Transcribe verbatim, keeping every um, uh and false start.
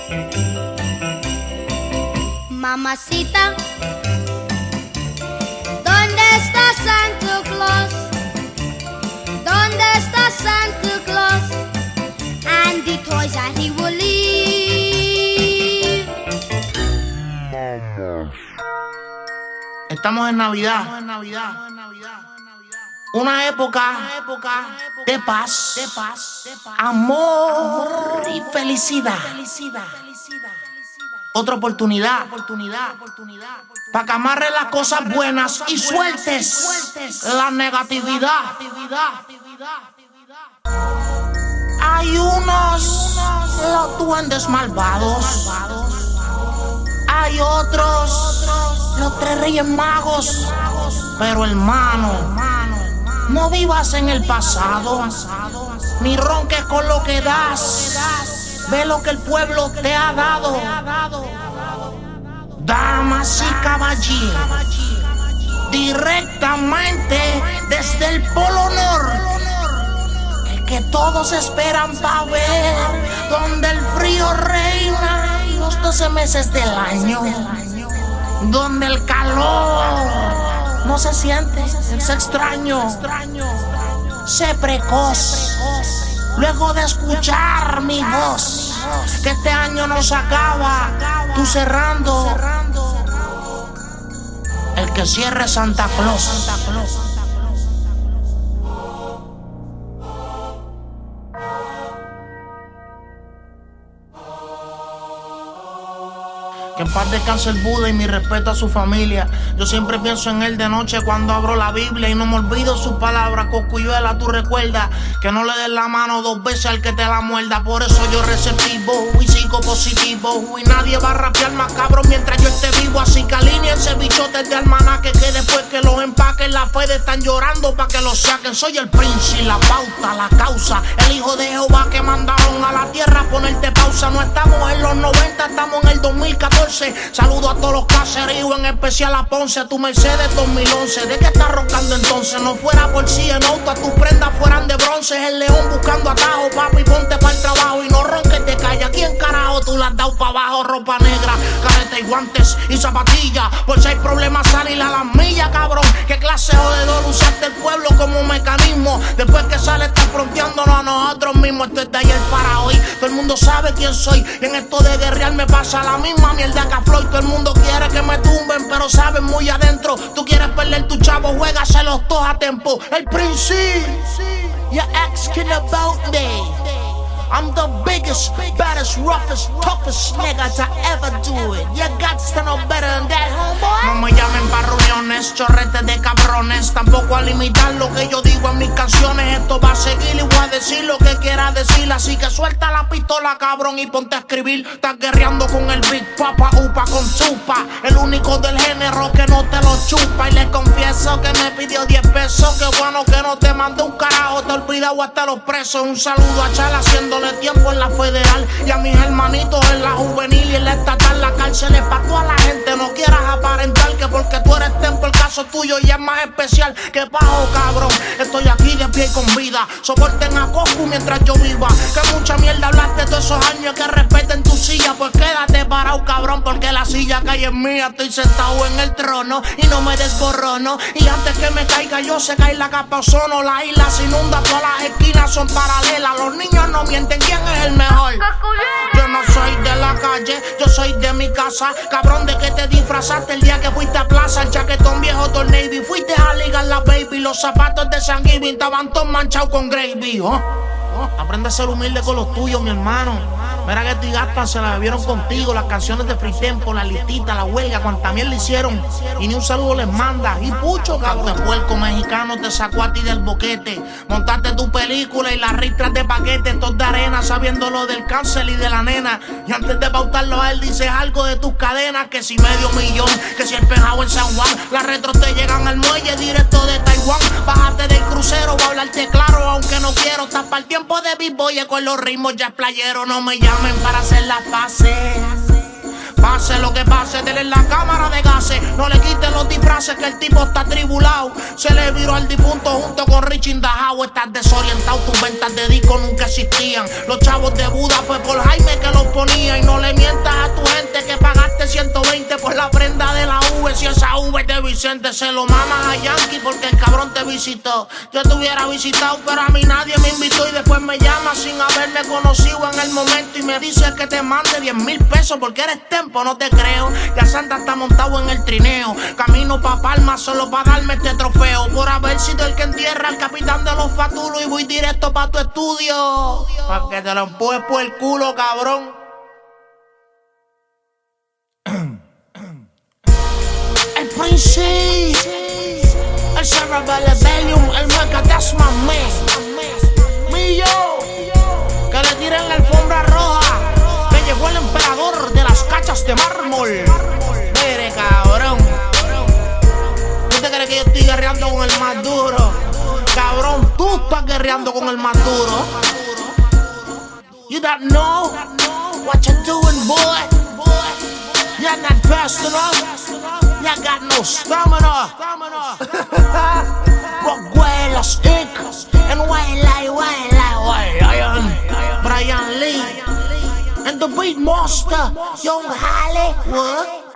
Mamacita, ¿dónde está Santa Claus? ¿Dónde está Santa Claus? And the toys that he will leave. Estamos en Navidad. Una época de paz, amor y felicidad. Otra oportunidad para que amarres las cosas buenas y sueltes la negatividad. Hay unos los duendes malvados, hay otros los tres reyes magos. Pero hermano, no vivas en el pasado, ni ronques con lo que das. Ve lo que el pueblo te ha dado. Damas y caballeros, directamente desde el Polo Norte, el que todos esperan para ver, donde el frío reina los doce meses del año, donde el calor no se siente, es extraño, sé precoz. Luego de escuchar mi voz, que este año no se acaba, tú cerrando, el que cierre Santa Claus. Que en paz descanse el Buda y mi respeto a su familia. Yo siempre pienso en él de noche cuando abro la Biblia y no me olvido sus palabras. Cosculluela, tú recuerdas que no le des la mano dos veces al que te la muerda. Por eso yo receptivo y sigo positivo. Y nadie va a rapear más cabrón mientras yo esté vivo. Así que alíñense bichotes de almanaque, que después que los empaquen la Fede están llorando pa' que los saquen. Soy el príncipe, la pauta, la causa, el hijo de Jehová que mandaron a la tierra a ponerte pausa. No estamos en los noventa, estamos en el dos mil catorce. Saludo a todos los caseríos, en especial a Ponce, a tu Mercedes dos mil once. ¿De qué estás roncando entonces? No fuera por si en auto, a tus prendas fueran de bronce. Es el león buscando atajo, papi, ponte para el trabajo y no ronques de calle. ¿A quién carajo tú la has dado para abajo? Ropa negra, careta y guantes y zapatillas. Por si hay problemas salir a las millas, cabrón. ¿Qué clase jodedor usaste el pueblo como un mecanismo? Después que sale estás fronteándonos a nosotros mismos. Esto es de ayer para hoy, todo el mundo sabe quién soy. Y en esto de guerrear me pasa la misma mierda que a Floyd. Todo el mundo quiere que me tumben, pero saben muy adentro. Tú quieres perder tu chavo, juégaselos todos a tiempo. El príncipe, you're asking about me. I'm the biggest, baddest, roughest, toughest nigga to ever do it. You got to know better than that, homeboy. No me llamen pa' reuniones, chorretes de cabrones. Tampoco a limitar lo que yo digo en mis canciones. Esto va a seguir y voy a decir lo que quiera decir. Así que suelta la pistola, cabrón, y ponte a escribir. Estás guerreando con el Big Papa, upa con chupa. El único del género que no te lo chupa. Y le confieso que me pidió diez pesos. Qué bueno que no te mandé un carajo. Te he olvidado hasta los presos. Un saludo a Chal haciendo tiempo en la federal y a mis hermanitos en la juvenil y en la estatal. La cárcel es pa' toda la gente, no quieras aparentar que porque tú eres tempo el caso tuyo y es más especial. Que bajo, cabrón, estoy aquí de pie y con vida. Soporten a Coscu mientras yo viva. Que mucha mierda hablaste todos esos años, que respeten tu silla. Pues quédate parado, cabrón, porque la silla que hay es mía. Estoy sentado en el trono y no me desborrono. Y antes que me caiga yo se cae la capa ozono. La isla se inunda, todas las esquinas son paralelas. Los niños no mienten, ¿quién es el mejor? Yo no soy de la calle, yo soy de mi casa. Cabrón, ¿de qué te disfrazaste el día que fuiste a plaza? El chaquetón viejo del Navy, fuiste a ligar la baby. Los zapatos de San Giving estaban todos manchados con gravy, ¿oh? ¿Oh? Aprende a ser humilde con los tuyos, mi hermano. Mira que ti gastan, se la bebieron contigo. Las canciones de Free Tempo, la listita, la huelga, cuanta miel le hicieron. Y ni un saludo les manda. Y pucho, cabrón. De puerco mexicano te sacó a ti del boquete. Montaste tu película y las ristras de paquete. Todos de arena, sabiendo lo del cáncer y de la nena. Y antes de pautarlo a él, dices algo de tus cadenas. Que si medio millón, que si el pejado en San Juan. Las retros te llegan al muelle directo de Taiwán. Bájate del crucero, va a hablarte claro. Aunque no quiero, estás para el tiempo de Big Boy con los ritmos ya es playero. No me llamen para hacer las paces, Pase lo que pase, denle la cámara de gases. No le quiten los disfraces que el tipo está tribulado. Se le viró al difunto junto con Richie Indajao. Estás desorientado, tus ventas de disco nunca existían. Los chavos de Buda fue por Jaime que los ponía. Y no le mientas a tu gente que pagaste ciento veinte por la prenda de la V. Si esa V es de Vicente, se lo mamas a Yankee porque el cabrón te visitó. Yo te hubiera visitado, pero a mí nadie me invitó. Y después me llama sin haberme conocido en el momento. Y me dice que te mande diez mil pesos porque eres tempo, no te creo. Ya Santa está montado en el trineo. Camino pa' Palma solo pa' darme este trofeo. Por haber sido el que entierra al capitán de los Fatulos. Y voy directo pa' tu estudio pa' que te lo empujes por el culo, cabrón. El Prince, el Cerebral Rebellion, el Meca, that's my man. Millo, que le tiren la alfombra roja, que llegó el emperador de las cachas de mármol. Mire, cabrón, ¿tú te crees que yo estoy guerreando con el más duro? Cabrón, tú estás guerreando con el más duro. You don't know what you're doing, boy. You're not fast enough. You got no stamina. Roguelas Inc. And Waylight, Waylight, Waylight. Brian Lee. And the Beat Monster, Young Hollywood.